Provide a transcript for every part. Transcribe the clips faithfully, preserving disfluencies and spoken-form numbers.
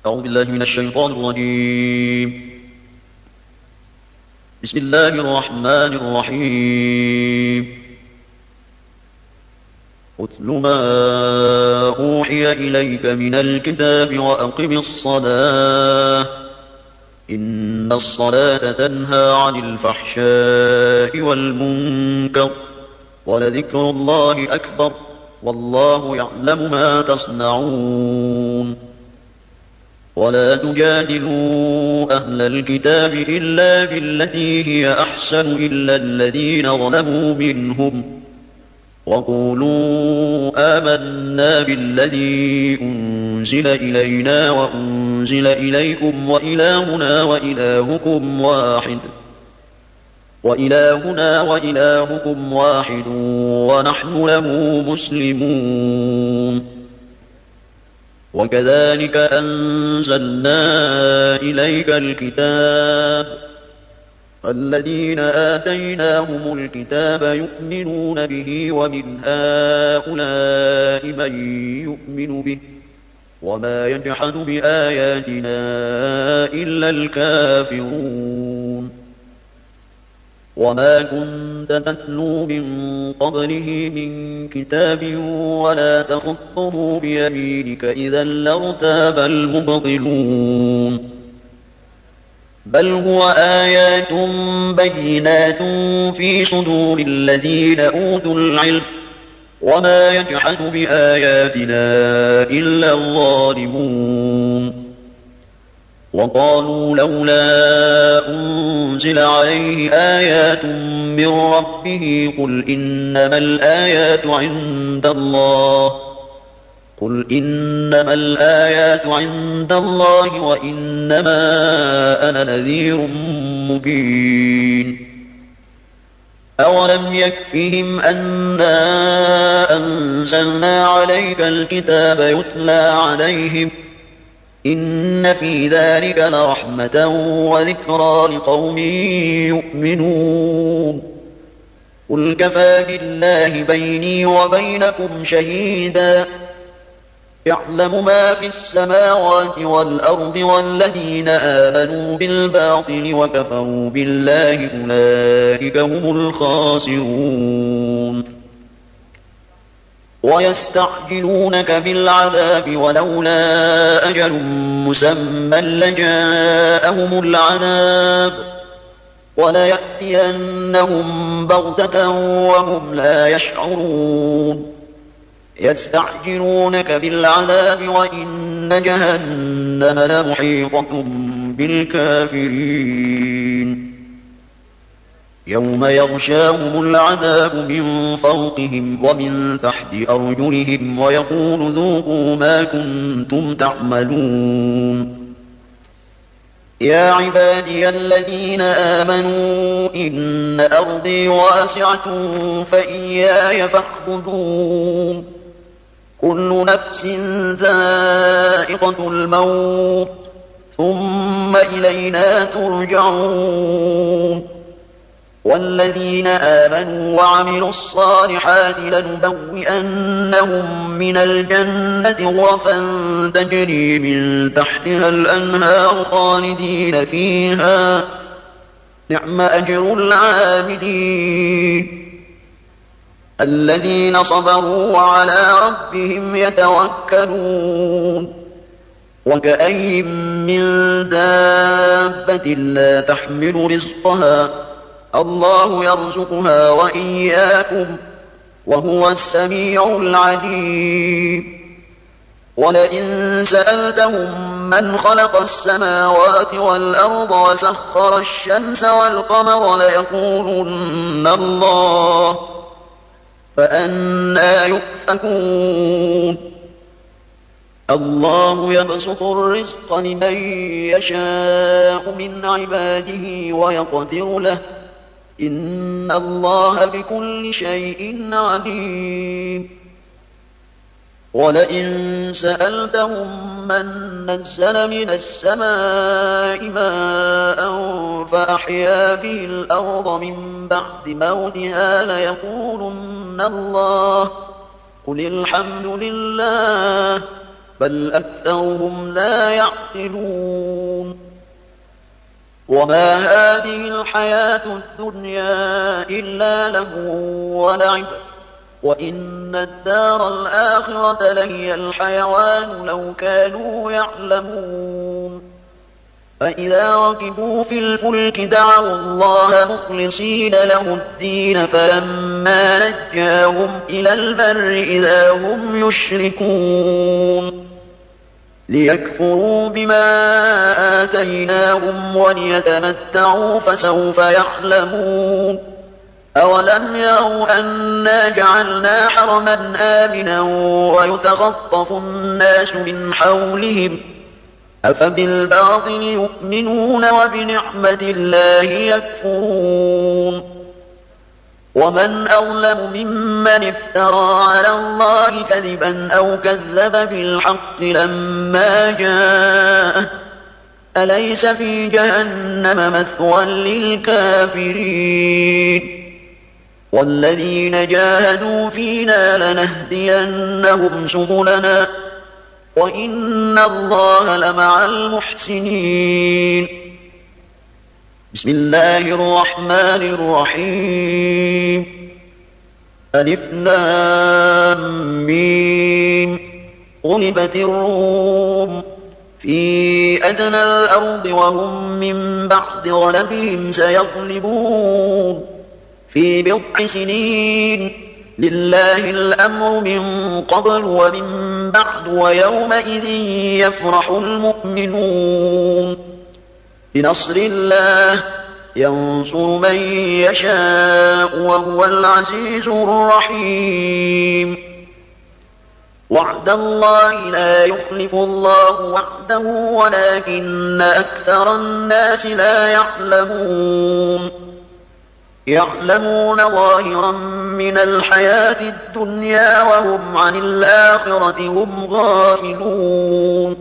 أعوذ بالله من الشيطان الرجيم. بسم الله الرحمن الرحيم. اتل ما أوحي إليك من الكتاب وأقم الصلاة إن الصلاة تنهى عن الفحشاء والمنكر ولذكر الله أكبر والله يعلم ما تصنعون. ولا تجادلوا أهل الكتاب إلا بالتي هي أحسن إلا الذين ظلموا منهم وقولوا آمنا بالذي أنزل إلينا وأنزل إليكم وإلهنا وإلهكم واحد وإلهنا وإلهكم واحد ونحن له مسلمون. وكذلك أنزلنا إليك الكتاب الذين آتيناهم الكتاب يؤمنون به ومن هؤلاء من يؤمن به وما يجحد بآياتنا إلا الكافرون. وما كنت تتلو من قبله من كتاب ولا تخطه بيمينك إذا لارتاب المبطلون. بل هو آيات بينات في صدور الذين أوتوا العلم وما يجحد بآياتنا إلا الظالمون. وقالوا لولا أنزل عليه آيات من ربه قل إنما الآيات عند الله قل إنما الآيات عند الله وإنما أنا نذير مبين. أولم يكفهم أنا أنزلنا عليك الكتاب يتلى عليهم إن في ذلك لرحمة وذكرى لقوم يؤمنون. قل كفى بالله بيني وبينكم شهيدا يعلم ما في السماوات والأرض والذين آمنوا بالباطل وكفروا بالله أولئك هم الخاسرون. ويستعجلونك بالعذاب ولولا أجل مسمى لجاءهم العذاب وليأتينهم بغتة وهم لا يشعرون. يستعجلونك بالعذاب وإن جهنم لمحيطة بالكافرين. يوم يغشاهم العذاب من فوقهم ومن تحت أرجلهم ويقول ذوقوا ما كنتم تعملون. يا عبادي الذين آمنوا إن أرضي واسعة فإياي فاعبدون. كل نفس ذائقة الموت ثم إلينا ترجعون. والذين آمنوا وعملوا الصالحات لنبوئنهم من الجنة غرفا تجري من تحتها الأنهار خالدين فيها نعم أجر العاملين. الذين صبروا وعلى ربهم يتوكلون. وكأي من دابة لا تحمل رزقها الله يرزقها وإياكم وهو السميع العليم. ولئن سألتهم من خلق السماوات والأرض وسخر الشمس والقمر ليقولن الله فأنى يؤفكون. الله يبسط الرزق لمن يشاء من عباده ويقدر له إن الله بكل شيء عليم. ولئن سألتهم من نزل من السماء ماء فأحيا به الأرض من بعد موتها ليقولن الله قل الحمد لله بل أكثرهم لا يعقلون وما هذه الحياة الدنيا إلا لهو ولعب وإن الدار الآخرة لهي الحيوان لو كانوا يعلمون فإذا ركبوا في الفلك دعوا الله مخلصين له الدين فلما نجاهم إلى البر إذا هم يشركون ليكفروا بما آتيناهم وليتمتعوا فسوف يعلمون أولم يروا أنا جعلنا حرما آمنا ويتخطف الناس من حولهم أفبالباطل يؤمنون وبنعمة الله يكفرون ومن أظلم ممن افترى على الله كذبا أو كذب بالحق لما جاءه أليس في جهنم مثوى للكافرين والذين جاهدوا فينا لنهدينهم سبلنا وإن الله لمع المحسنين بسم الله الرحمن الرحيم ألف لام ميم غلبت الروم في أدنى الأرض وهم من بعد غلبهم سيغلبون في بضع سنين لله الأمر من قبل ومن بعد ويومئذ يفرح المؤمنون بنصر الله ينصر من يشاء وهو العزيز الرحيم وعد الله لا يخلف الله وعده ولكن أكثر الناس لا يعلمون يعلمون ظاهرا من الحياة الدنيا وهم عن الآخرة هم غافلون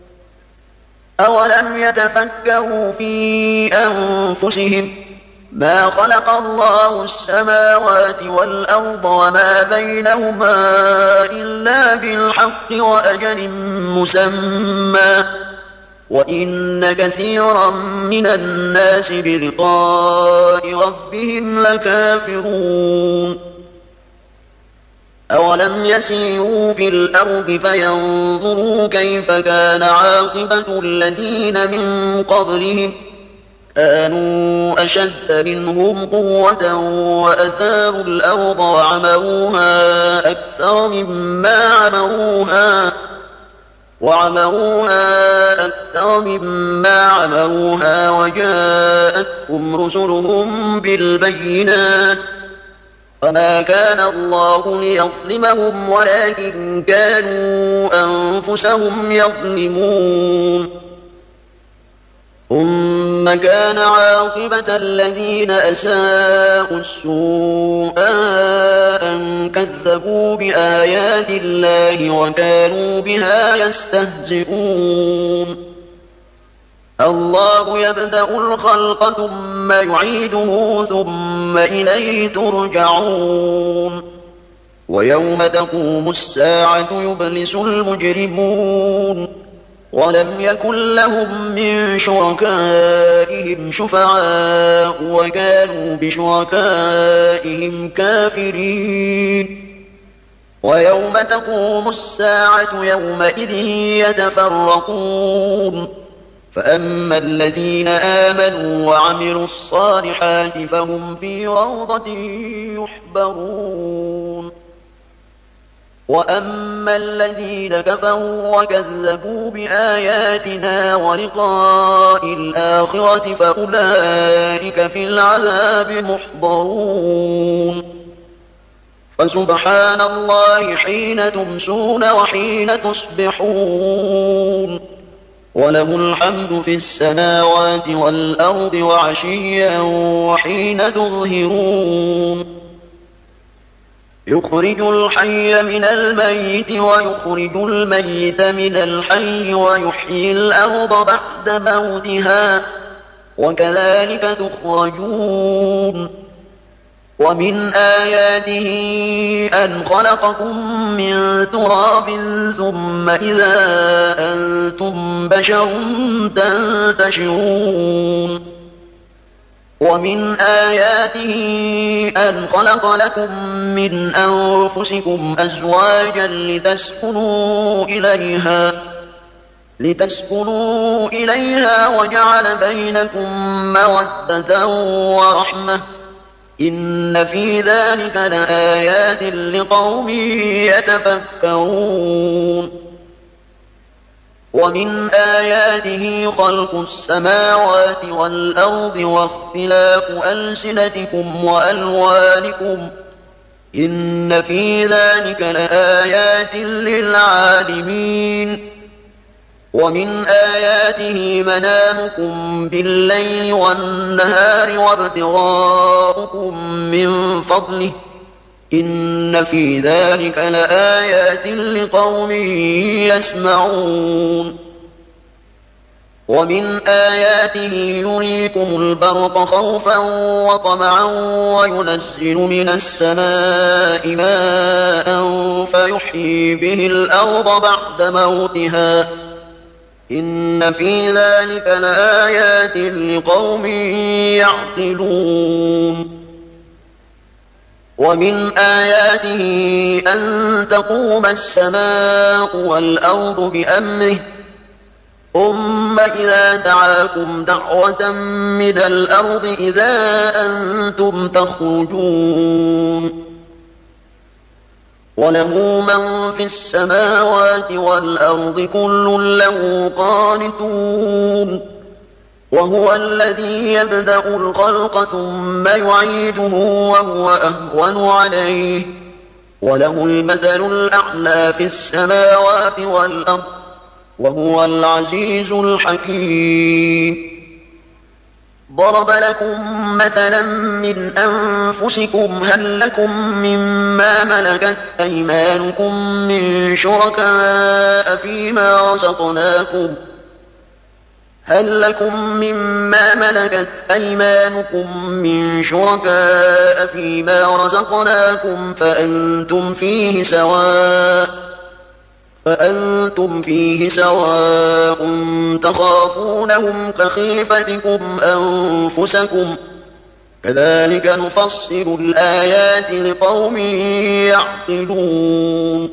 أولم يتفكروا في أنفسهم ما خلق الله السماوات والأرض وما بينهما إلا بالحق وأجل مسمى وإن كثيرا من الناس بلقاء ربهم لكافرون أولم يسيروا في الأرض فينظروا كيف كان عاقبة الذين من قبلهم كانوا أشد منهم قوة وأثاروا الأرض وعمروها أكثر مما عمروها وعمروها أكثر مما عمروها وجاءتهم رسلهم بالبينات فما كان الله ليظلمهم ولكن كانوا أنفسهم يظلمون ثم كان عاقبة الذين أساءوا السوء أن كذبوا بآيات الله وكانوا بها يستهزئون الله يبدأ الخلق ثم يعيده ثم إليه ترجعون ويوم تقوم الساعة يبلس المجرمون ولم يكن لهم من شركائهم شفعاء وكانوا بشركائهم كافرين ويوم تقوم الساعة يومئذ يتفرقون فأما الذين آمنوا وعملوا الصالحات فهم في روضة يحبرون وأما الذين كفروا وكذبوا بآياتنا ولقاء الآخرة فأولئك في العذاب محضرون فسبحان الله حين تمسون وحين تصبحون وله الحمد في السماوات والأرض وعشيا وحين تظهرون يخرج الحي من الميت ويخرج الميت من الحي ويحيي الأرض بعد موتها وكذلك تخرجون ومن آياته أن خلقكم من تراب ثم إذا أنتم بشر تنتشرون ومن آياته أن خلق لكم من أنفسكم أزواجا لتسكنوا إليها لتسكنوا إليها وجعل بينكم مودة ورحمة إن في ذلك لآيات لقوم يتفكرون ومن آياته خلق السماوات والأرض واختلاف ألسنتكم وألوانكم إن في ذلك لآيات للعالمين ومن آياته منامكم بالليل والنهار وابتغاؤكم من فضله إن في ذلك لآيات لقوم يسمعون ومن آياته يريكم البرق خوفا وطمعا وينزل من السماء ماء فيحيي به الأرض بعد موتها إن في ذلك لآيات لقوم يعقلون ومن آياته أن تقوم السماء والأرض بأمره ثم إذا دعاكم دعوة من الأرض إذا أنتم تخرجون وله من في السماوات والأرض كل له قانتون وهو الذي يبدأ الخلق ثم يعيده وهو أهون عليه وله المثل الأعلى في السماوات والأرض وهو العزيز الحكيم ضرب لكم مثلا من أنفسكم هل لكم مما ملكت أيمانكم من شركاء فيما رزقناكم هل لكم مما ملكت أيمانكم من شركاء فيما رزقناكم فأنتم فيه سواء فأنتم فيه سواء تخافونهم كخيفتكم أنفسكم كذلك نفصل الآيات لقوم يعقلون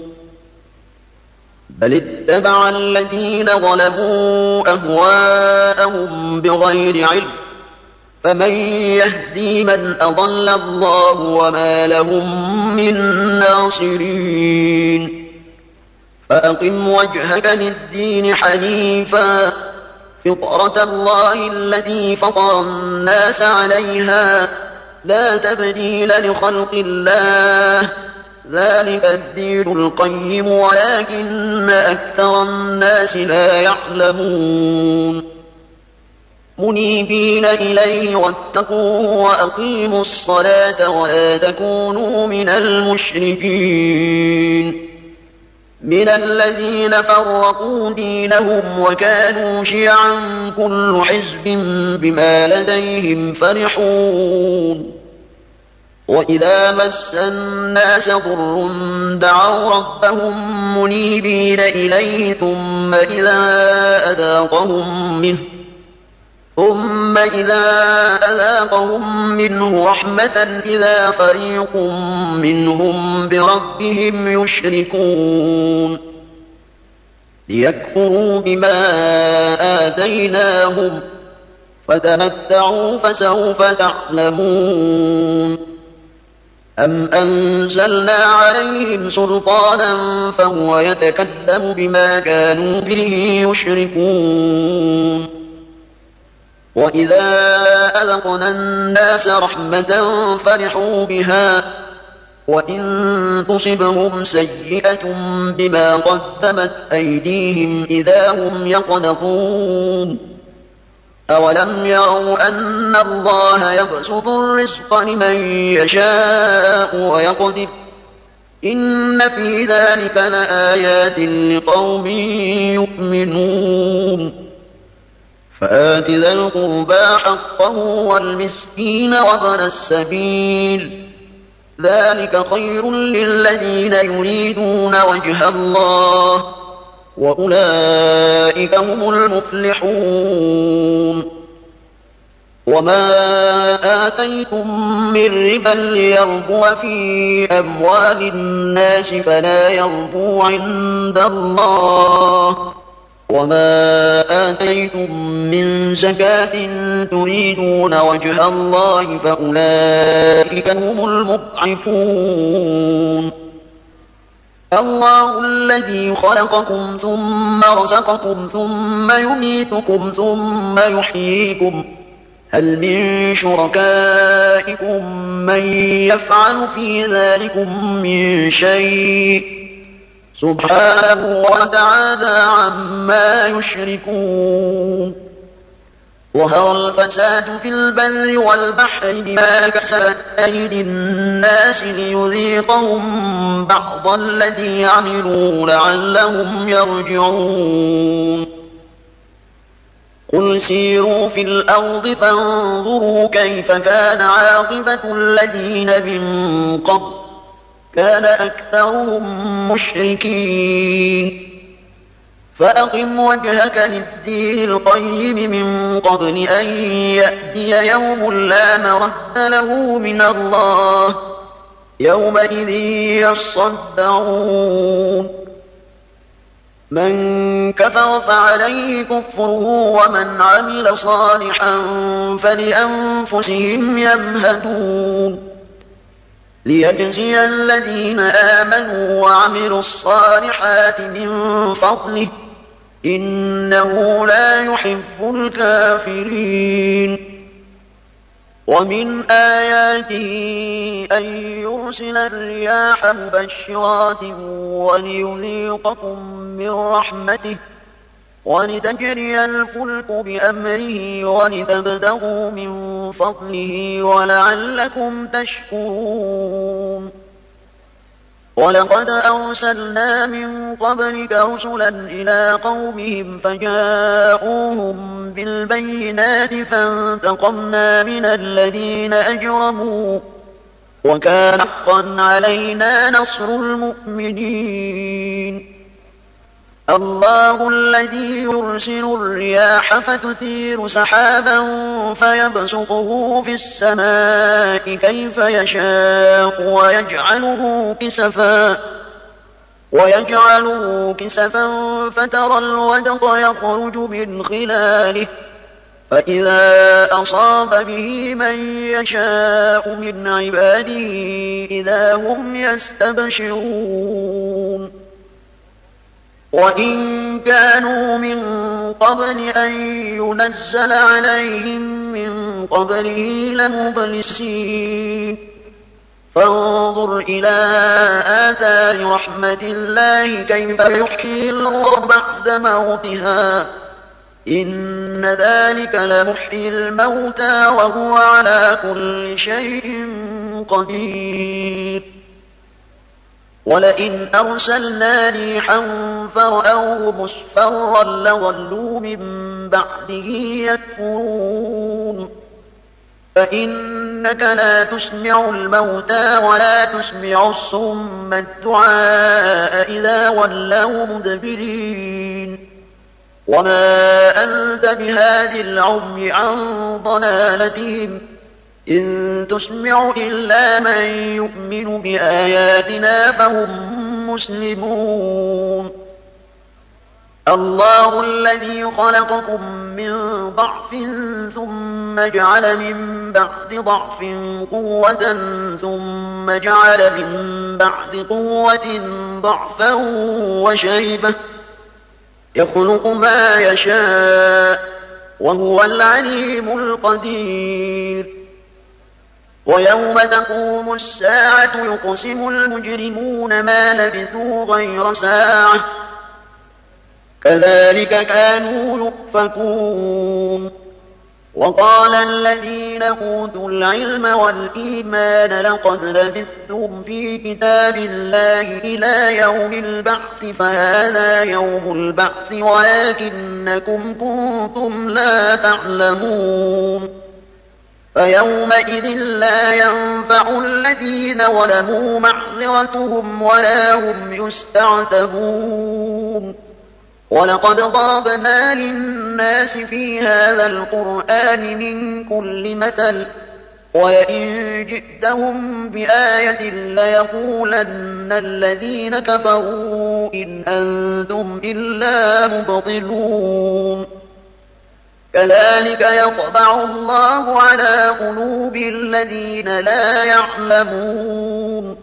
بل اتبع الذين ظلموا أهواءهم بغير علم فمن يهدي من أضل الله وما لهم من ناصرين فأقم وجهك للدين حنيفا فطرة الله التي فطر الناس عليها لا تبديل لخلق الله ذلك الدين القيم ولكن أكثر الناس لا يعلمون منيبين إليه واتقوه وأقيموا الصلاة ولا تكونوا من المشركين من الذين فرقوا دينهم وكانوا شيعا كل حزب بما لديهم فرحون وإذا مس الناس ضر دعوا ربهم منيبين إليه ثم إذا أذاقهم منه ثم إذا أذاقهم منه رحمة إذا فريق منهم بربهم يشركون ليكفروا بما آتيناهم فتمتعوا فسوف تعلمون أم أنزلنا عليهم سلطانا فهو يتكلم بما كانوا به يشركون وإذا أذقنا الناس رحمة فرحوا بها وإن تصبهم سيئة بما قدمت أيديهم إذا هم يقنطون أولم يروا أن الله يبسط الرزق لمن يشاء ويقدر إن في ذلك لآيات لقوم يؤمنون فآت ذا القربى حقه والمسكين وابن السبيل ذلك خير للذين يريدون وجه الله وأولئك هم المفلحون. وما آتيتم من ربا ليربو في أموال الناس فلا يربو عند الله، وما آتيتم من زكاة تريدون وجه الله فأولئك هم المضعفون. الله الذي خلقكم ثم رزقكم ثم يميتكم ثم يحييكم، هل من شركائكم من يفعل في ذلكم من شيء؟ سبحانه وتعالى عما يشركون. ظهر الفساد في البر والبحر بما كسبت أيدي الناس ليذيقهم بعض الذي عملوا لعلهم يرجعون. قل سيروا في الأرض فانظروا كيف كان عاقبة الذين من قبل، كان أكثرهم مشركين. فأقم وجهك للدين القيم من قبل أن يأتي يوم لا مرد له من الله، يومئذ يصدعون. من كفر فعليه كفره ومن عمل صالحا فلأنفسهم يمهدون، ليجزي الذين آمنوا وعملوا الصالحات من فضله، إنه لا يحب الكافرين. ومن آياته أن يرسل الرياح مبشرات وليذيقكم من رحمته ولتجري الفلك بأمره ولتبتغوا من فضله ولعلكم تشكرون. ولقد أرسلنا من قبلك رسلا إلى قومهم فجاءوهم بالبينات فانتقمنا من الذين أجرموا وكان حقا علينا نصر المؤمنين. الله الذي يرسل الرياح فتثير سحابا فيبسطه في السماء كيف يشاء ويجعله كسفا ويجعله كسفا فترى الودق يخرج من خلاله فإذا أصاب به من يشاء من عباده إذا هم يستبشرون. وإن كانوا من قبل أن ينزل عليهم من قبله لمبلسين. فانظر إلى آثار رحمة الله كيف يحيي الأرض بعد موتها، إن ذلك لمحيي الموتى وهو على كل شيء قدير. ولئن أرسلنا ريحا فرأوه مصفرا لظلوا من بعده يكفرون. فإنك لا تسمع الموتى ولا تسمع الصم الدعاء إذا ولوا مدبرين. وما أنت بهادي العمي عن ضلالتهم إن تسمع إلا من يؤمن بآياتنا فهم مسلمون. الله الذي خلقكم من ضعف ثم جعل من بعد ضعف قوة ثم جعل من بعد قوة ضعفا وشيبة يخلق ما يشاء وهو العليم القدير. ويوم تقوم الساعة يقسم المجرمون ما لبثوا غير ساعة كذلك كانوا يؤفكون. وقال الذين أوتوا العلم والإيمان لقد لبثتم في كتاب الله إلى يوم البعث فهذا يوم البعث ولكنكم كنتم لا تعلمون. فيومئذ لا ينفع الذين ظلموا معذرتهم ولا هم يستعتبون ولقد ضربنا للناس في هذا القرآن من كل مثل ولئن جئتهم بآية ليقولن الذين كفروا إن أنتم إلا مبطلون كذلك يطبع الله على قلوب الذين لا يعلمون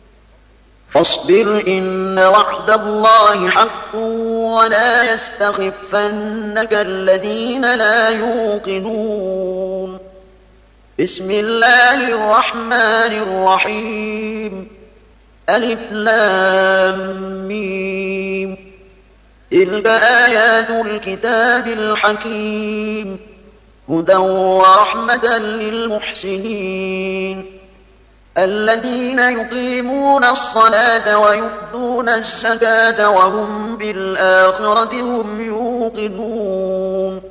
فاصبر إن وعد الله حق ولا يستخفنك الذين لا يوقنون بسم الله الرحمن الرحيم ألف لام ميم تلك آيات الكتاب الحكيم هدى ورحمة للمحسنين الذين يقيمون الصلاة ويؤتون الزكاة وهم بالآخرة هم يوقنون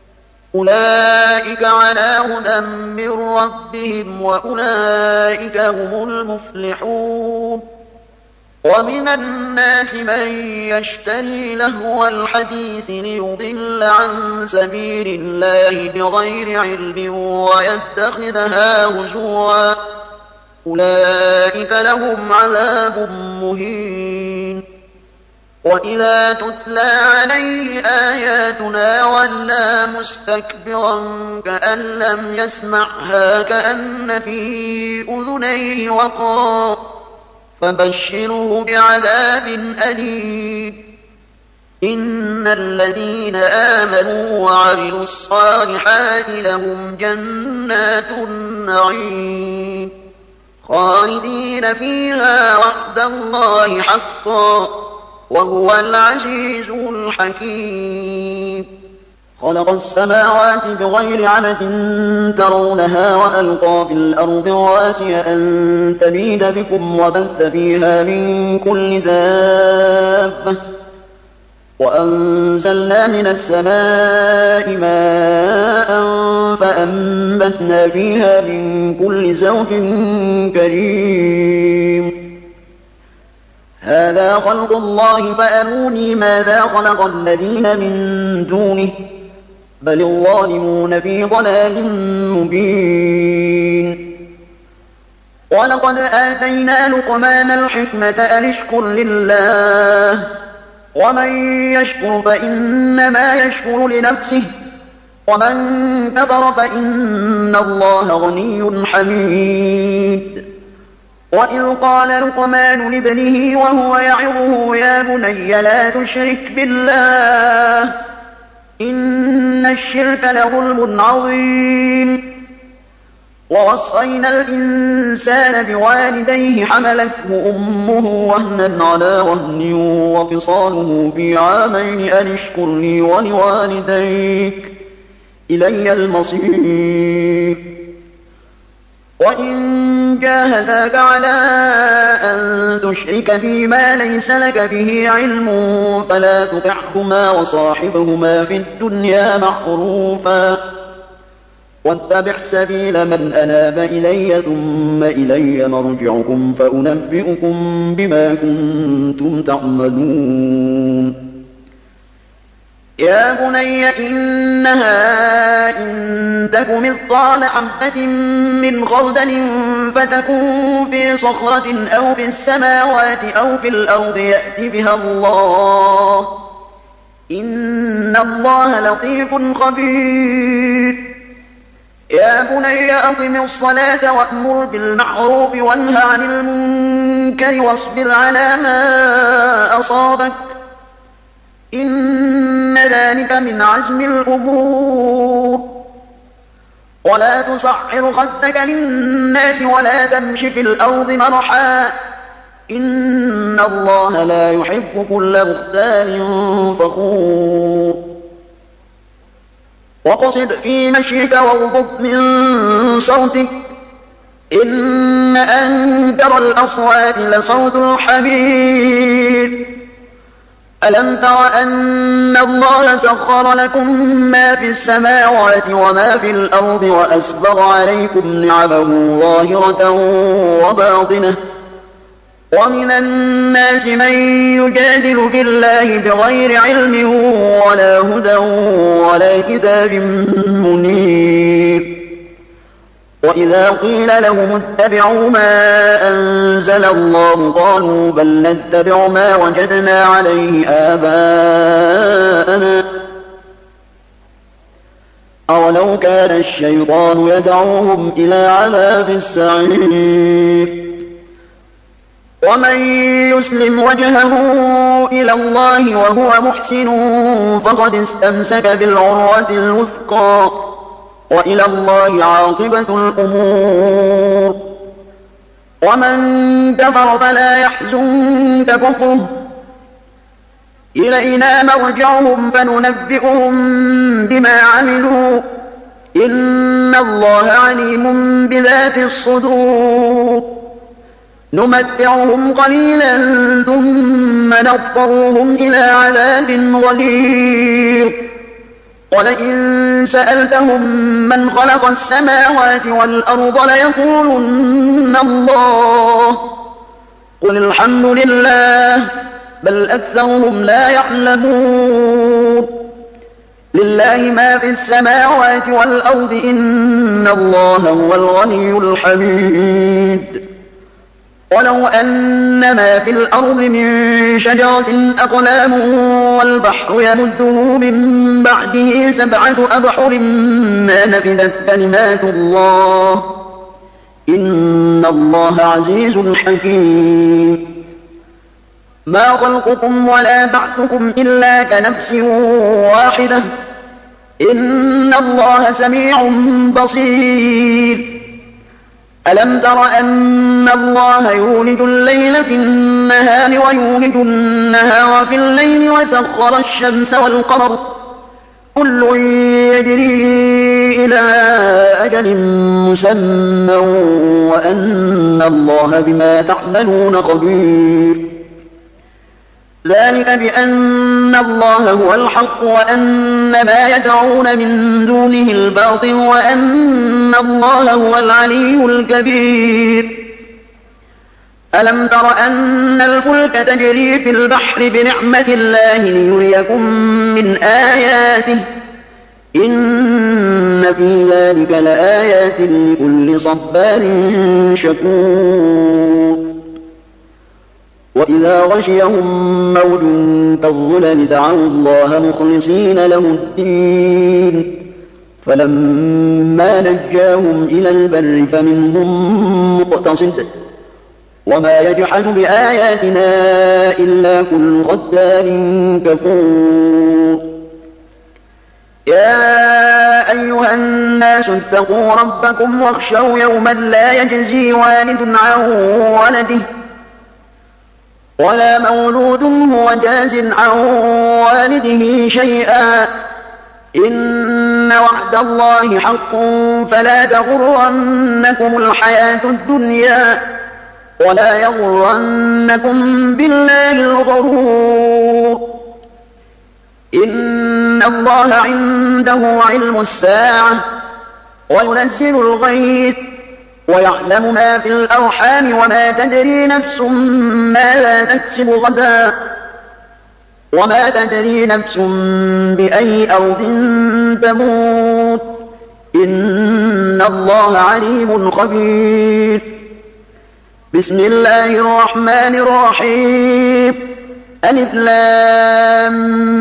أولئك على هدى من ربهم وأولئك هم المفلحون ومن الناس من يشتري لهو الحديث ليضل عن سبيل الله بغير علم ويتخذها هزوا أولئك لهم عذاب مهين وإذا تتلى عليه آياتنا ولى مستكبرا كأن لم يسمعها كأن في أذنيه وقرا فبشره بعذاب أليم إن الذين آمنوا وعملوا الصالحات لهم جنات النعيم خالدين فيها وعد الله حقا وهو العزيز الحكيم خلق السماوات بغير عمد ترونها وألقى في الأرض رواسي أن تميد بكم وبث فيها من كل دابة وأنزلنا من السماء ماء فأنبتنا فيها من كل زوج كريم هذا خلق الله فأروني ماذا خلق الذين من دونه بل الظالمون في ضلال مبين ولقد آتينا لقمان الحكمة أن اشكر لله ومن يشكر فإنما يشكر لنفسه ومن كفر فإن الله غني حميد وإذ قال لقمان لابنه وهو يعظه يا بني لا تشرك بالله إن الشرك لظلم عظيم ووصينا الإنسان بوالديه حملته أمه وهنا على وهن وفصاله في عامين أن اشكر لي ولوالديك إلي المصير وإن جاهداك على أن تشرك فيما ليس لك به علم فلا تطعهما وصاحبهما في الدنيا معروفا واتبع سبيل من أناب إلي ثم إلي مرجعكم فأنبئكم بما كنتم تعملون يا بني إنها إن تك مثقال حبة من خردل فتكن في صخرة أو في السماوات أو في الأرض يأت بها الله إن الله لطيف خبير يا بني أقم الصلاة وأمر بالمعروف وانه عن المنكر واصبر على ما أصابك إن ذلك من عزم الأمور ولا تصعر خدك للناس ولا تمش في الأرض مرحا إن الله لا يحب كل مختال فخور واقصد في مشيك واغضض من صوتك إن أنكر الأصوات لصوت الحمير ألم تر أن الله سخر لكم ما في السماوات وما في الأرض وأسبغ عليكم نعمه ظاهرة وباطنة ومن الناس من يجادل في الله بغير علم ولا هدى ولا كتاب منير وإذا قيل لهم اتبعوا ما أنزل الله قالوا بل نتبع ما وجدنا عليه آباءنا أولو كان الشيطان يدعوهم إلى عذاب السعير ومن يسلم وجهه إلى الله وهو محسن فقد استمسك بالعروة الوثقى وإلى الله عاقبة الأمور ومن كفر فلا يحزنك كفره إلينا مرجعهم فننبئهم بما عملوا إن الله عليم بذات الصدور نمتعهم قليلا ثم نضطرهم إلى عذاب غليظ ولئن سألتهم من خلق السماوات والأرض ليقولن الله قل الحمد لله بل أكثرهم لا يعلمون لله ما في السماوات والأرض إن الله هو الغني الحميد ولو أن ما في الأرض من شجرة أقلام والبحر يمده من بعده سبعة أبحر ما نفذت كلمات الله إن الله عزيز حكيم ما خلقكم ولا بعثكم إلا كنفس واحدة إن الله سميع بصير ألم تر أن الله يولج الليل في النهار ويولج النهار في الليل وسخر الشمس والقمر كل يجري إلى أجل مسمى وأن الله بما تعملون خبير ذلك بأن الله هو الحق وأن ما يدعون من دونه الباطل وأن الله هو العلي الكبير ألم تر أن الفلك تجري في البحر بنعمة الله ليريكم من آياته إن في ذلك لآيات لكل صبار شكور وإذا غشيهم موج كالظلل دعوا الله مخلصين له الدين فلما نجاهم إلى البر فمنهم مقتصد وما يجحد بآياتنا إلا كل ختار كفور يا أيها الناس اتقوا ربكم واخشوا يوما لا يجزي والد عن ولده ولا مولود هو جاز عن والده شيئا إن وعد الله حق فلا تغرنكم الحياة الدنيا ولا يغرنكم بالله الغرور إن الله عنده علم الساعة وينزل الغيث ويعلم ما في الأرحام وما تدري نفس ماذا تكسب غدا وما تدري نفس بأي أرض تموت إن الله عليم خبير بسم الله الرحمن الرحيم ألف لام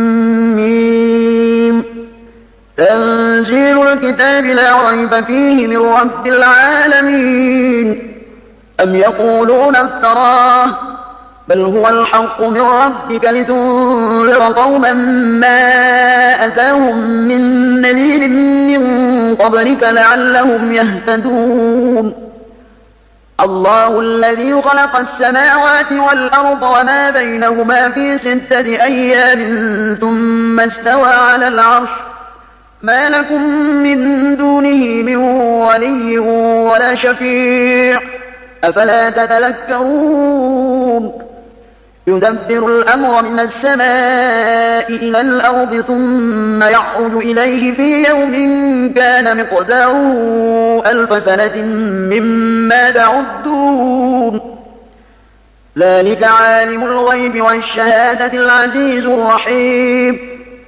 ميم تنزيل الكتاب لا ريب فيه من رب العالمين أم يقولون افتراه بل هو الحق من ربك لتنذر قوما ما أتاهم من نذير من قبلك لعلهم يهتدون الله الذي خلق السماوات والأرض وما بينهما في ستة أيام ثم استوى على العرش ما لكم من دونه من ولي ولا شفيع أفلا تتذكرون يدبر الأمر من السماء إلى الأرض ثم يعرج إليه في يوم كان مقداره ألف سنة مما تعدون ذلك عالم الغيب والشهادة العزيز الرحيم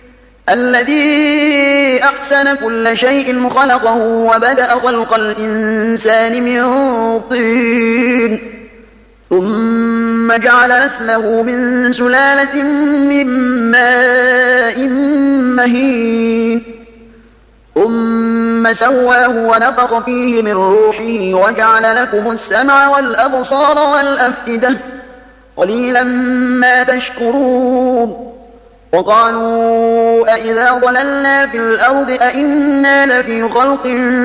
الذي أحسن كل شيء خلقه وبدأ خلق الإنسان من طين ثم جعل نسله من سلالة من ماء مهين ثم سواه ونفخ فيه من روحه وجعل لكم السمع والأبصار والأفئدة قليلا ما تشكرون وقالوا أئذا ضللنا في الأرض أئنا لفي خلق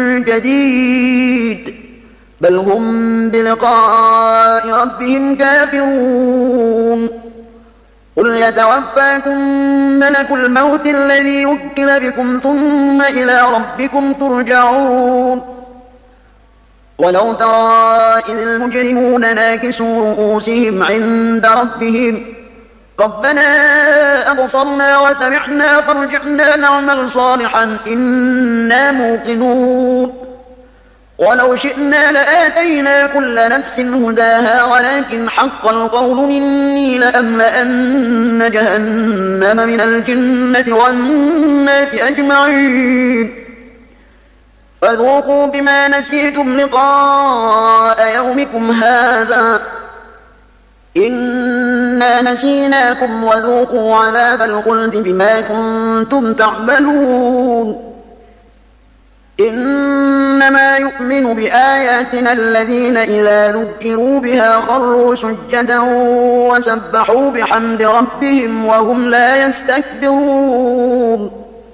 جديد بل هم بلقاء ربهم كافرون قل يتوفاكم ملك الموت الذي يوكل بكم ثم إلى ربكم ترجعون ولو ترى إذ المجرمون ناكسوا رؤوسهم عند ربهم ربنا أبصرنا وسمعنا فارجعنا نعمل صالحا إنا موقنون ولو شئنا لآتينا كل نفس هداها ولكن حق القول مني لأملأن جهنم من الجنة والناس أجمعين فذوقوا بما نسيتم لقاء يومكم هذا إنا نسيناكم وذوقوا عذاب الخلد بما كنتم تعملون إنما يؤمن بآياتنا الذين إذا ذكروا بها خروا سجدا وسبحوا بحمد ربهم وهم لا يستكبرون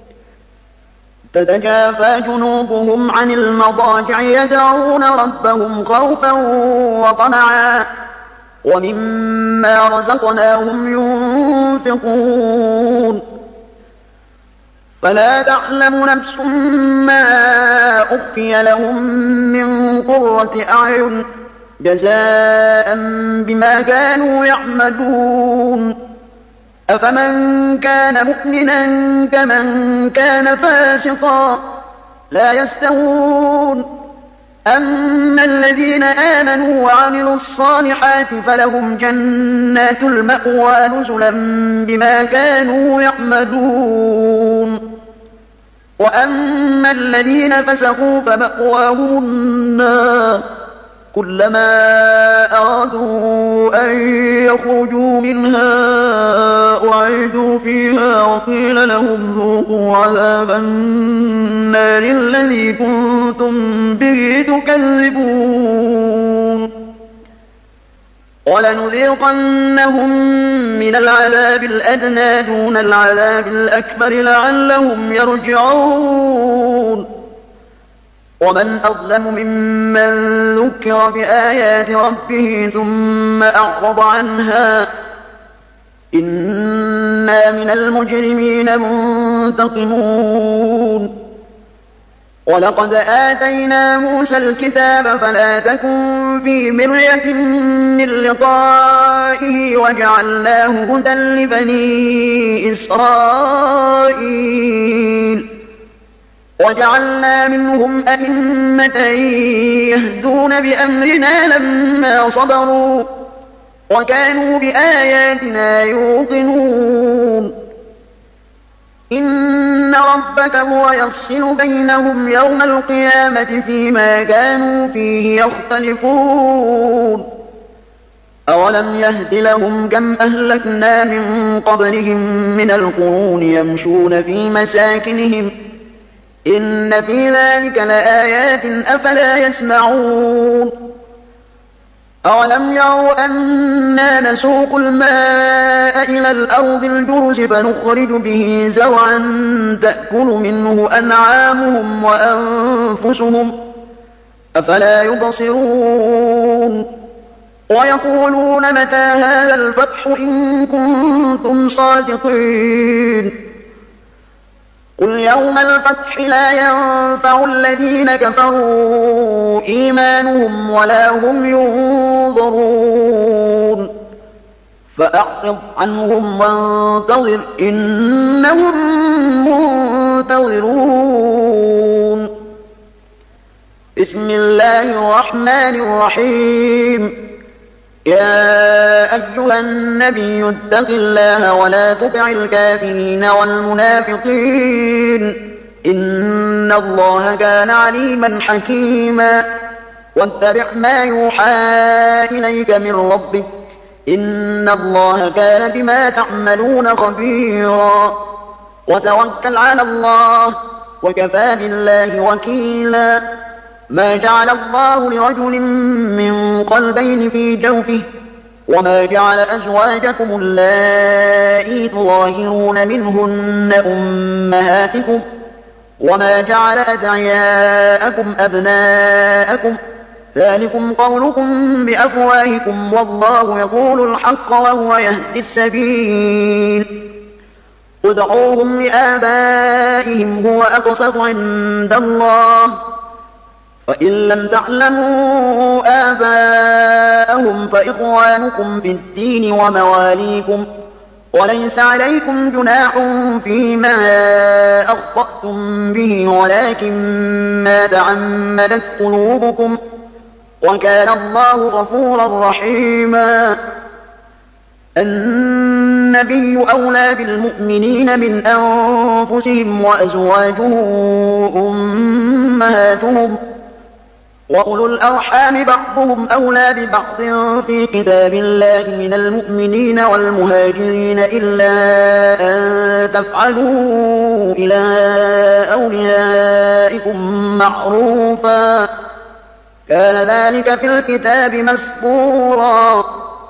تتجافى جنوبهم عن المضاجع يدعون ربهم خوفا وطمعا ومما رزقناهم ينفقون فلا تعلم نفس ما أخفي لهم من قرة أعين جزاء بما كانوا يعملون أفمن كان مؤمنا كمن كان فاسقا لا يستوون أما الذين آمنوا وعملوا الصالحات فلهم جنات المأوى نزلا بما كانوا يعملون وأما الذين فسقوا فمأواهم النار كلما أرادوا أن يخرجوا منها أعيدوا فيها وقيل لهم ذوقوا عذاب النار الذي كنتم به تكذبون ولنذيقنهم من العذاب الأدنى دون العذاب الأكبر لعلهم يرجعون ومن أظلم ممن ذكر بآيات ربه ثم أعرض عنها إنا من المجرمين منتقمون ولقد آتينا موسى الكتاب فلا تكن في مرية من لقائه وجعلناه هدى لبني إسرائيل وجعلنا منهم أئمة يهدون بأمرنا لما صبروا وكانوا بآياتنا يوقنون إن ربك هو يفصل بينهم يوم القيامة فيما كانوا فيه يختلفون أولم يهد لهم كم أهلكنا من قبلهم من القرون يمشون في مساكنهم إن في ذلك لآيات أفلا يسمعون أولم يروا أنا نسوق الماء إلى الأرض الجرز فنخرج به زرعا تأكل منه أنعامهم وأنفسهم أفلا يبصرون ويقولون متى هذا الفتح إن كنتم صادقين قل يوم الفتح لا ينفع الذين كفروا إيمانهم ولا هم ينظرون فأعرض عنهم وانتظر إنهم منتظرون. بسم الله الرحمن الرحيم. يا أيها النبي اتق الله ولا تطع الكافرين والمنافقين إن الله كان عليما حكيما. واتبع ما يوحى إليك من ربك إن الله كان بما تعملون خبيرا. وتوكل على الله وكفى بالله وكيلا. ما جعل الله لرجل من قلبين في جوفه وما جعل أزواجكم اللائي تظاهرون منهن أمهاتكم وما جعل أدعياءكم أبناءكم ذلكم قولكم بأفواهكم والله يقول الحق وهو يهدي السبيل. ادعوهم لآبائهم هو أقسط عند الله فإن لم تعلموا آباءهم فإخوانكم في الدين ومواليكم وليس عليكم جناح فيما أخطأتم به ولكن ما تعمدت قلوبكم وكان الله غفورا رحيما. النبي أولى بالمؤمنين من أنفسهم وأزواجه أمهاتهم وأولو الأرحام بعضهم أولى ببعض في كتاب الله من المؤمنين والمهاجرين إلا أن تفعلوا إلى أوليائكم معروفا كان ذلك في الكتاب مسطورا.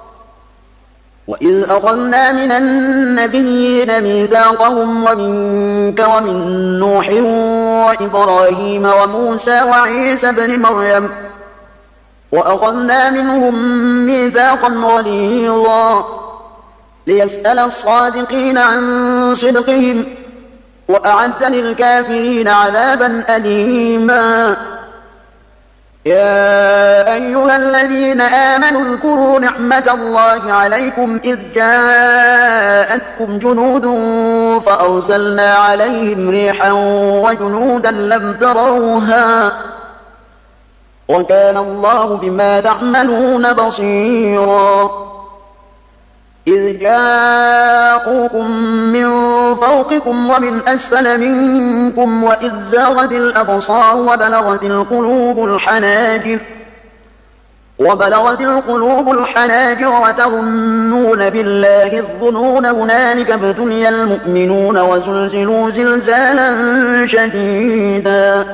وإذ أخذنا من النبيين ميثاقهم ومنك ومن نوح وإبراهيم وموسى وعيسى بن مريم وأخذنا منهم ميثاقا غليظا ليسأل الصادقين عن صدقهم وأعد للكافرين عذابا أليما. يا أيها الذين آمنوا اذكروا نعمة الله عليكم إذ جاءتكم جنود فأرسلنا عليهم ريحا وجنودا لم تروها وكان الله بما تعملون بصيرا. إذ جاءوكم من فوقكم ومن أسفل منكم وإذ زاغت الأبصار وبلغت القلوب الحناجر وبلغت القلوب الحناجر وتظنون بالله الظنون هنالك ابتلي المؤمنون وزلزلوا زلزالا شديدا.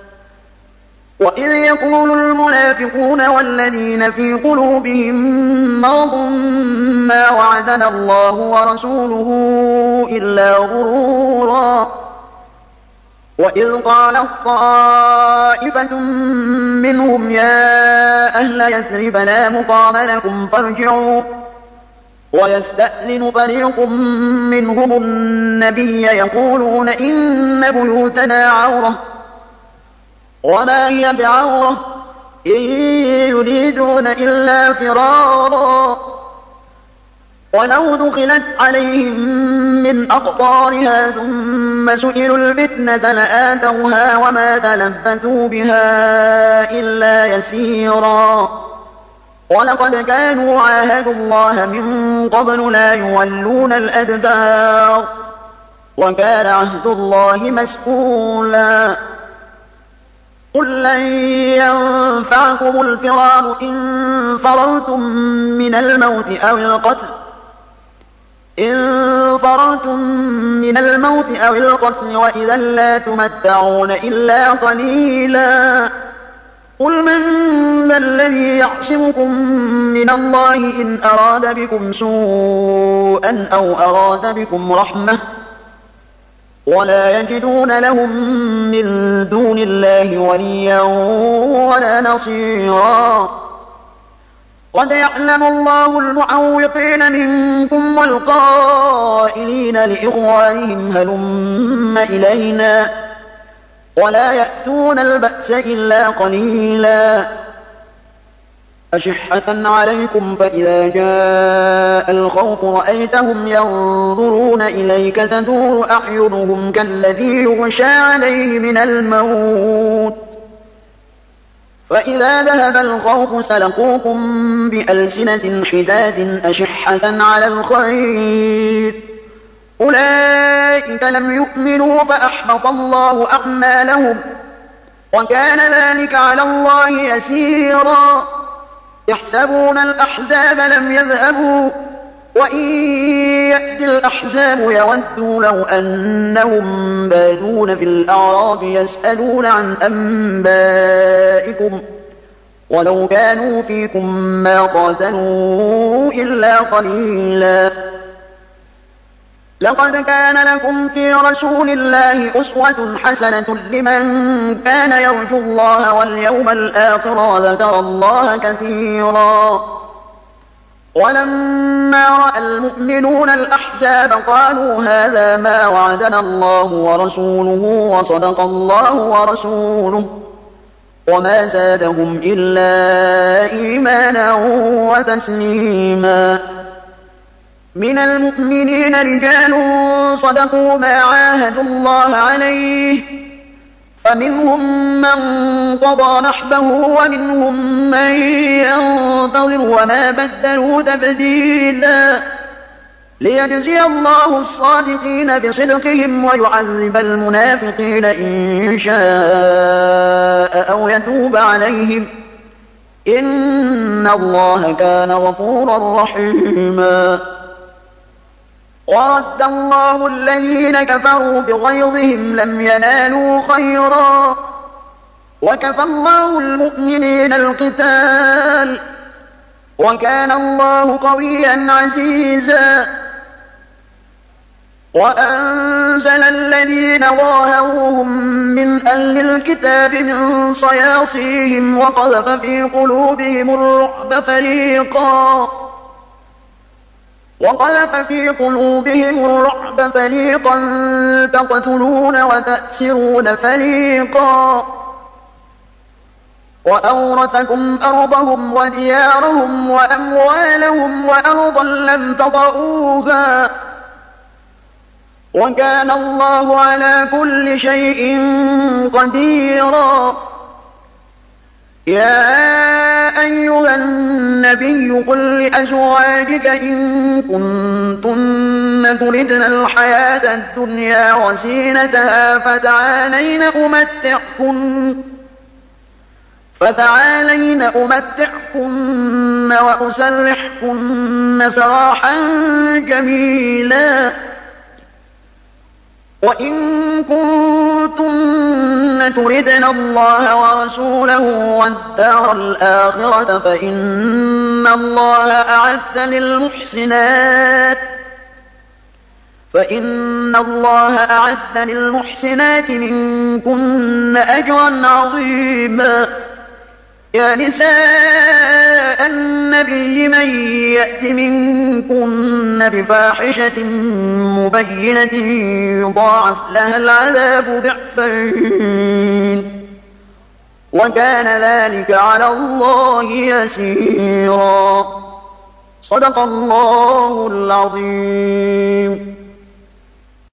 وإذ يقول المنافقون والذين في قلوبهم مرض ما وعدنا الله ورسوله إلا غرورا. وإذ قالت طائفة منهم يا أهل يثرب لا مقام لكم فارجعوا ويستأذن فريق منهم النبي يقولون إن بيوتنا عورة وما هي بعورة إن يريدون إلا فرارا ولو دخلت عليهم من أقطارها ثم سئلوا الفتنة لآتوها وما تلبثوا بها إلا يسيرا. ولقد كانوا عاهدوا الله من قبل لا يولون الأدبار وكان عهد الله مسئولا. قل لن ينفعكم الفرار إن فررتم من الموت أو القتل إن فررتم من الموت أو القتل وإذا لا تمتعون إلا قليلا. قل من ذا الذي يعصمكم من الله إن أراد بكم سوءا أو أراد بكم رحمة ولا يجدون لهم من دون الله وليا ولا نصيرا. قد يعلم الله المعوقين منكم والقائلين لإخوانهم هلم إلينا ولا يأتون البأس إلا قليلا. أشحة عليكم فإذا جاء الخوف رأيتهم ينظرون إليك تدور أعينهم كالذي يغشى عليه من الموت فإذا ذهب الخوف سلقوكم بألسنة حداد أشحة على الخير أولئك لم يؤمنوا فأحبط الله أعمالهم وكان ذلك على الله يسيرا يحسبون الأحزاب لم يذهبوا وإن يأتي الأحزاب يودوا لو أنهم بادون في الأعراب يسألون عن أنبائكم ولو كانوا فيكم ما قاتلوا إلا قليلا لقد كان لكم في رسول الله أسوة حسنة لمن كان يرجو الله واليوم الآخر وذكر الله كثيرا ولما رأى المؤمنون الأحزاب قالوا هذا ما وعدنا الله ورسوله وصدق الله ورسوله وما زادهم إلا إيمانا وتسليما من المؤمنين رجال صدقوا ما عاهدوا الله عليه فمنهم من قضى نحبه ومنهم من ينتظر وما بدلوا تبديلا ليجزي الله الصادقين بصدقهم ويعذب المنافقين إن شاء أو يتوب عليهم إن الله كان غفورا رحيما ورد الله الذين كفروا بغيظهم لم ينالوا خيرا وكفى الله المؤمنين القتال وكان الله قويا عزيزا وأنزل الذين ظاهروهم من أهل الكتاب من صياصيهم وقذف في قلوبهم الرعب فريقا وقذف في قلوبهم الرعب فريقا تقتلون وتأسرون فريقا وأورثكم أرضهم وديارهم وأموالهم وأرضا لم تطئوها وكان الله على كل شيء قديرا يا أيها النبي قل لأزواجك إن كنتن تردن الحياة الدنيا وزينتها فتعالين أمتعكن فتعالين أمتعكن وأسرحكن سراحا جميلا وإن كنتن تردن الله ورسوله والدار الآخرة فإن الله أعد للمحسنات فإن الله أعد للمحسنات منكن أجرا عظيما يا نساء النبي من يأت منكن بفاحشة مبينة يضاعف لها العذاب ضعفين وكان ذلك على الله يسيرا صدق الله العظيم.